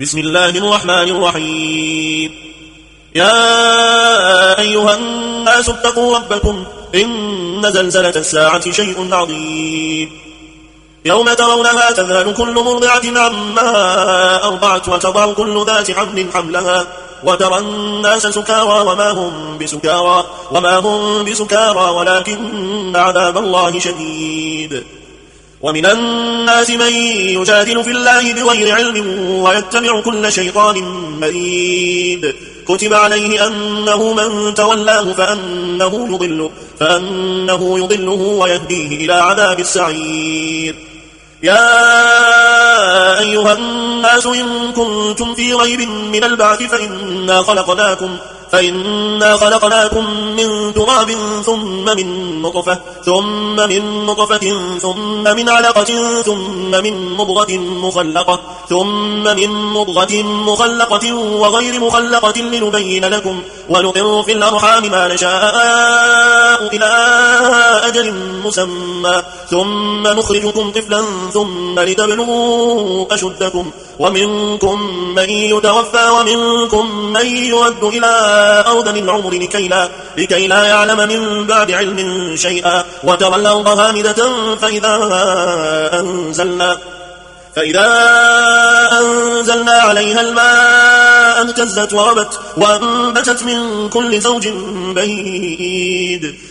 بسم الله الرحمن الرحيم. يا أيها الناس اتقوا ربكم إن زلزلة الساعة شيء عظيم يوم ترونها تذهل كل مرضعة عما أرضعت وتضع كل ذات حمل حملها وترى الناس سكارى وما هم بسكارى ولكن عذاب الله شديد. ومن الناس من يجادل في الله بغير علم ويتبع كل شيطان مريد كتب عليه أنه من تولاه فأنه يضله ويهديه إلى عذاب السعير. يا أيها الناس إن كنتم في ريب من البعث فإنا خلقناكم من تراب ثم من نطفة ثم من علقة ثم من مضغة مخلقة وغير مخلقة لنبين لكم ونقر في الأرحام ما نشاء إلى أجل مسمى ثم نخرجكم طفلا ثم لتبلغوا أشدكم ومنكم من يتوفى ومنكم من يرد إلى أرذل العمر لكي لا يعلم من بعد علم شيئا وترى الأرض هامدة فإذا أنزلنا عليها الماء اهتزت وربت وأنبتت من كل زوج بهيج